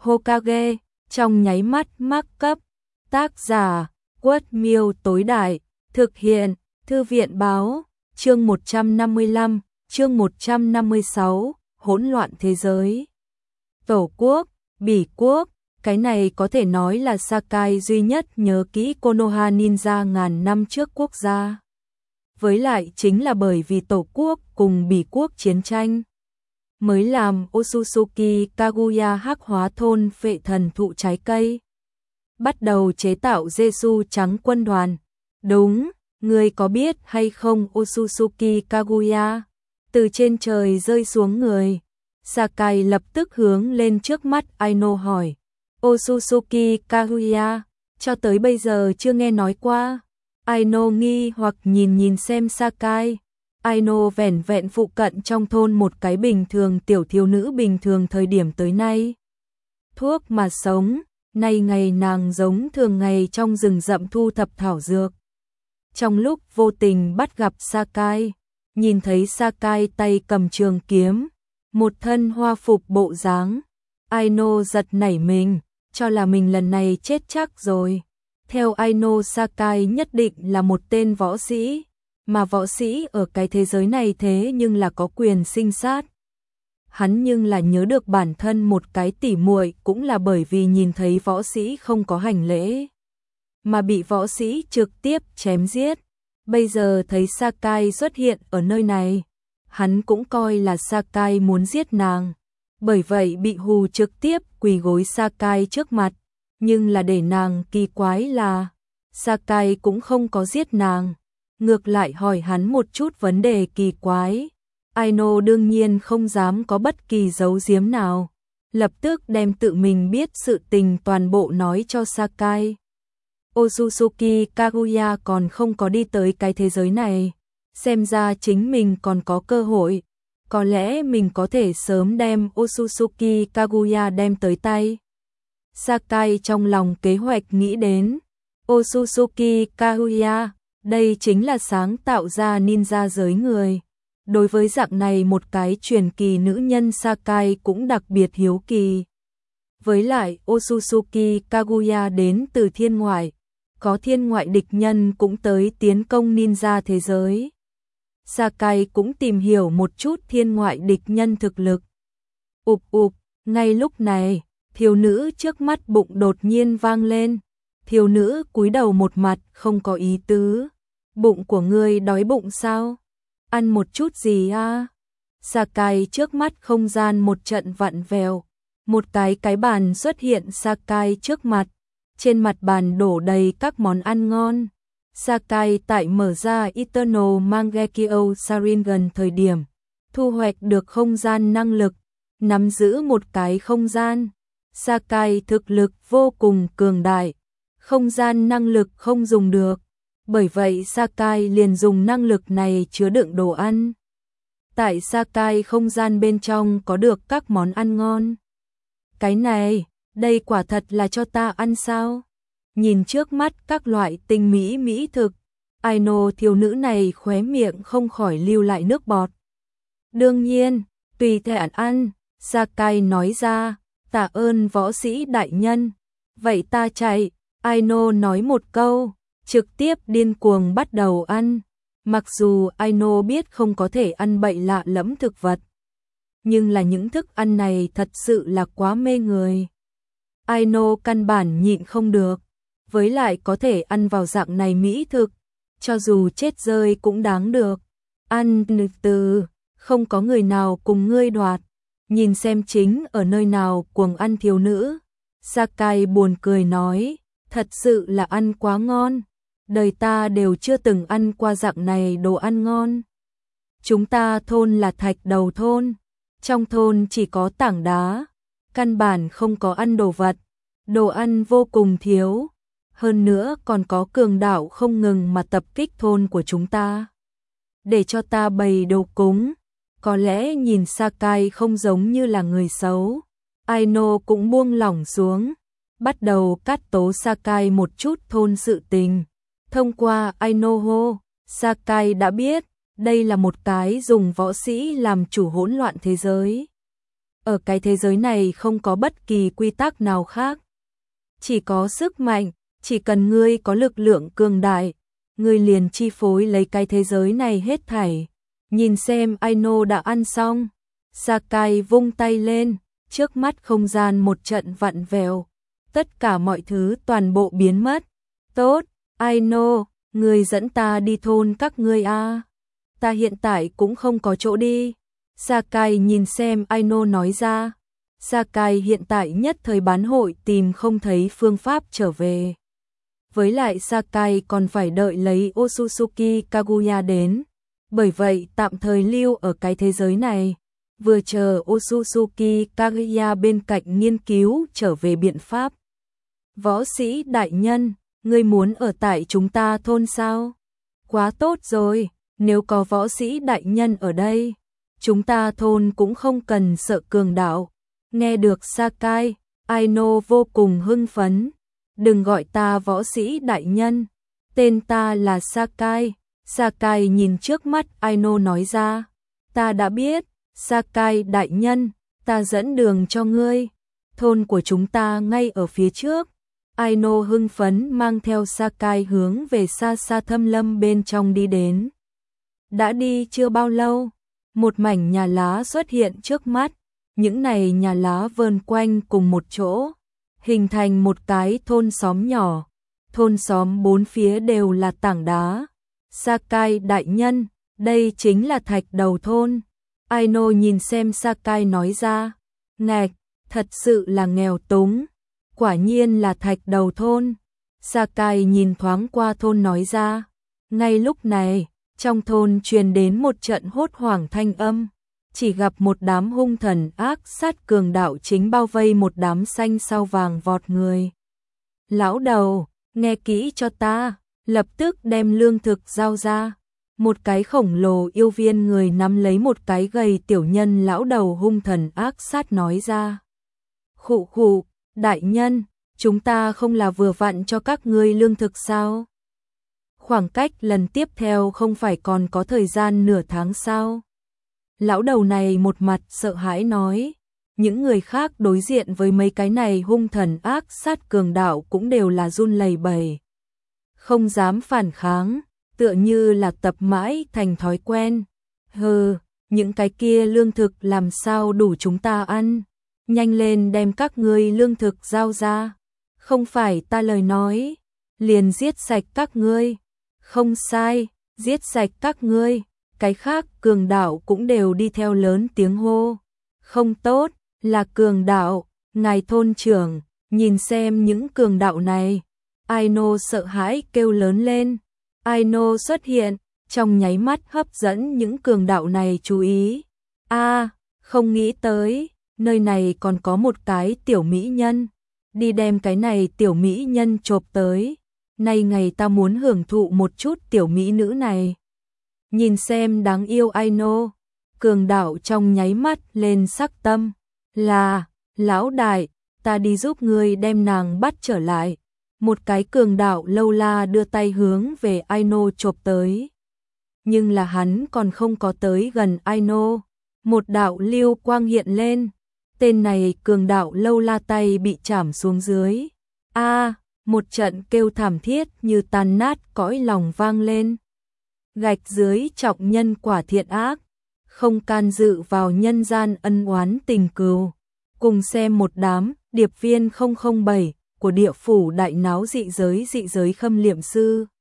Hokage, trong nháy mắt mắc cấp. Tác giả, Quất Miêu tối đại, thực hiện, Thư viện báo, chương 155, chương 156, hỗn loạn thế giới. Tổ quốc, Bỉ quốc, cái này có thể nói là Sakai duy nhất nhớ kỹ Konoha Ninja ngàn năm trước quốc gia. Với lại chính là bởi vì Tổ quốc cùng Bỉ quốc chiến tranh, mới làm Otsutsuki Kaguya hắc hóa thôn phệ thần thụ trái cây, bắt đầu chế tạo Jesu trắng quân đoàn. Đúng, ngươi có biết hay không Otsutsuki Kaguya? Từ trên trời rơi xuống người. Sakai lập tức hướng lên trước mắt Aino hỏi. Otsutsuki Kaguya, cho tới bây giờ chưa nghe nói qua. Aino nghi hoặc nhìn xem Sakai. Aino vẻn vẹn phụ cận trong thôn một cái bình thường tiểu thiếu nữ bình thường thời điểm tới nay. Thuốc mà sống, nay ngày nàng giống thường ngày trong rừng rậm thu thập thảo dược. Trong lúc vô tình bắt gặp Sakai, nhìn thấy Sakai tay cầm trường kiếm, một thân hoa phục bộ dáng, Aino giật nảy mình, cho là mình lần này chết chắc rồi. Theo Aino, Sakai nhất định là một tên võ sĩ, mà võ sĩ ở cái thế giới này thế nhưng là có quyền sinh sát. Hắn nhưng là nhớ được bản thân một cái tỉ muội cũng là bởi vì nhìn thấy võ sĩ không có hành lễ, mà bị võ sĩ trực tiếp chém giết. Bây giờ thấy Sakai xuất hiện ở nơi này, hắn cũng coi là Sakai muốn giết nàng, bởi vậy bị hù trực tiếp quỳ gối Sakai trước mặt. Nhưng là để nàng kỳ quái là Sakai cũng không có giết nàng, ngược lại hỏi hắn một chút vấn đề kỳ quái. Aino đương nhiên không dám có bất kỳ giấu giếm nào, lập tức đem tự mình biết sự tình toàn bộ nói cho Sakai. Otsutsuki Kaguya còn không có đi tới cái thế giới này, xem ra chính mình còn có cơ hội, có lẽ mình có thể sớm đem Otsutsuki Kaguya đem tới tay. Sakai trong lòng kế hoạch nghĩ đến, Otsutsuki Kaguya, đây chính là sáng tạo ra ninja giới người. Đối với dạng này một cái truyền kỳ nữ nhân, Sakai cũng đặc biệt hiếu kỳ. Với lại Otsutsuki Kaguya đến từ thiên ngoại, có thiên ngoại địch nhân cũng tới tiến công ninja thế giới. Sakai cũng tìm hiểu một chút thiên ngoại địch nhân thực lực. Ngay lúc này, thiếu nữ trước mắt bụng đột nhiên vang lên. Thiếu nữ cúi đầu một mặt không có ý tứ. Bụng của ngươi đói bụng sao? Ăn một chút gì à? Sakai trước mắt không gian một trận vặn vẹo. Một cái bàn xuất hiện Sakai trước mặt. Trên mặt bàn đổ đầy các món ăn ngon. Sakai tại mở ra Eternal Mangekyo Sharingan thời điểm, thu hoạch được không gian năng lực, nắm giữ một cái không gian. Sakai thực lực vô cùng cường đại, không gian năng lực không dùng được, bởi vậy Sakai liền dùng năng lực này chứa đựng đồ ăn. Tại Sakai không gian bên trong có được các món ăn ngon. Cái này, đây quả thật là cho ta ăn sao? Nhìn trước mắt các loại tinh mỹ mỹ thực, Aino thiếu nữ này khóe miệng không khỏi lưu lại nước bọt. Đương nhiên, tùy tiện ăn, Sakai nói ra, tạ ơn võ sĩ đại nhân. Vậy ta chạy, Aino nói một câu, trực tiếp điên cuồng bắt đầu ăn. Mặc dù Aino biết không có thể ăn bậy lạ lẫm thực vật, nhưng là những thức ăn này thật sự là quá mê người. Aino căn bản nhịn không được, với lại có thể ăn vào dạng này mỹ thực, cho dù chết rơi cũng đáng được. Ăn từ, không có người nào cùng ngươi đoạt. Nhìn xem chính ở nơi nào cuồng ăn thiếu nữ, Sakai buồn cười nói, thật sự là ăn quá ngon, đời ta đều chưa từng ăn qua dạng này đồ ăn ngon. Chúng ta thôn là thạch đầu thôn, trong thôn chỉ có tảng đá, căn bản không có ăn đồ vật, đồ ăn vô cùng thiếu, hơn nữa còn có cường đạo không ngừng mà tập kích thôn của chúng ta. Để cho ta bày đồ cúng. Có lẽ nhìn Sakai không giống như là người xấu, Aino cũng buông lỏng xuống, bắt đầu cắt tố Sakai một chút thôn sự tình. Thông qua Aino, Sakai đã biết đây là một cái dùng võ sĩ làm chủ hỗn loạn thế giới. Ở cái thế giới này không có bất kỳ quy tắc nào khác. Chỉ có sức mạnh, chỉ cần ngươi có lực lượng cường đại, ngươi liền chi phối lấy cái thế giới này hết thảy. Nhìn xem Aino đã ăn xong. Sakai vung tay lên, trước mắt không gian một trận vặn vẹo. Tất cả mọi thứ toàn bộ biến mất. Tốt, Aino, ngươi dẫn ta đi thôn các ngươi a. Ta hiện tại cũng không có chỗ đi. Sakai nhìn xem Aino nói ra. Sakai hiện tại nhất thời bán hội tìm không thấy phương pháp trở về. Với lại Sakai còn phải đợi lấy Otsutsuki Kaguya đến. Bởi vậy tạm thời lưu ở cái thế giới này. Vừa chờ Otsutsuki Kaguya bên cạnh nghiên cứu trở về biện pháp. Võ sĩ đại nhân, ngươi muốn ở tại chúng ta thôn sao? Quá tốt rồi, nếu có võ sĩ đại nhân ở đây, chúng ta thôn cũng không cần sợ cường đạo. Nghe được Sakai, Aino vô cùng hưng phấn. Đừng gọi ta võ sĩ đại nhân, tên ta là Sakai. Sakai nhìn trước mắt Aino nói ra. Ta đã biết, Sakai đại nhân, ta dẫn đường cho ngươi. Thôn của chúng ta ngay ở phía trước. Aino hưng phấn mang theo Sakai hướng về xa xa thâm lâm bên trong đi đến. Đã đi chưa bao lâu, một mảnh nhà lá xuất hiện trước mắt. Những này nhà lá vờn quanh cùng một chỗ, hình thành một cái thôn xóm nhỏ. Thôn xóm bốn phía đều là tảng đá. Sakai đại nhân, đây chính là thạch đầu thôn. Aino nhìn xem Sakai nói ra. Ngạch, thật sự là nghèo túng. Quả nhiên là thạch đầu thôn. Sakai nhìn thoáng qua thôn nói ra. Ngay lúc này, trong thôn truyền đến một trận hốt hoảng thanh âm. Chỉ gặp một đám hung thần ác sát cường đạo chính bao vây một đám xanh sao vàng vọt người. Lão đầu, nghe kỹ cho ta, lập tức đem lương thực giao ra. Một cái khổng lồ yêu viên người nắm lấy một cái gầy tiểu nhân lão đầu hung thần ác sát nói ra. Khụ khụ, đại nhân, chúng ta không là vừa vặn cho các ngươi lương thực sao? Khoảng cách lần tiếp theo không phải còn có thời gian nửa tháng sao? Lão đầu này một mặt sợ hãi nói. Những người khác đối diện với mấy cái này hung thần ác sát cường đạo cũng đều là run lẩy bẩy. Không dám phản kháng, tựa như là tập mãi thành thói quen. Hừ, những cái kia lương thực làm sao đủ chúng ta ăn? Nhanh lên đem các ngươi lương thực giao ra. Không phải ta lời nói, liền giết sạch các ngươi. Không sai, giết sạch các ngươi. Cái khác cường đạo cũng đều đi theo lớn tiếng hô. Không tốt, là cường đạo, ngài thôn trưởng, nhìn xem những cường đạo này. Aino sợ hãi kêu lớn lên. Aino xuất hiện, trong nháy mắt hấp dẫn những cường đạo này chú ý. Không nghĩ tới, nơi này còn có một cái tiểu mỹ nhân. Đi đem cái này tiểu mỹ nhân chộp tới. Nay ngày ta muốn hưởng thụ một chút tiểu mỹ nữ này. Nhìn xem đáng yêu Aino, cường đạo trong nháy mắt lên sắc tâm. Là, lão đại, ta đi giúp ngươi đem nàng bắt trở lại. Một cái cường đạo lâu la đưa tay hướng về Aino chộp tới. Nhưng là hắn còn không có tới gần Aino. Một đạo lưu quang hiện lên. Tên này cường đạo lâu la tay bị chảm xuống dưới. Một trận kêu thảm thiết như tan nát cõi lòng vang lên. Gạch dưới trọng nhân quả thiện ác, không can dự vào nhân gian ân oán tình cừu. Cùng xem một đám điệp viên 007 của địa phủ đại náo dị giới khâm liệm sư.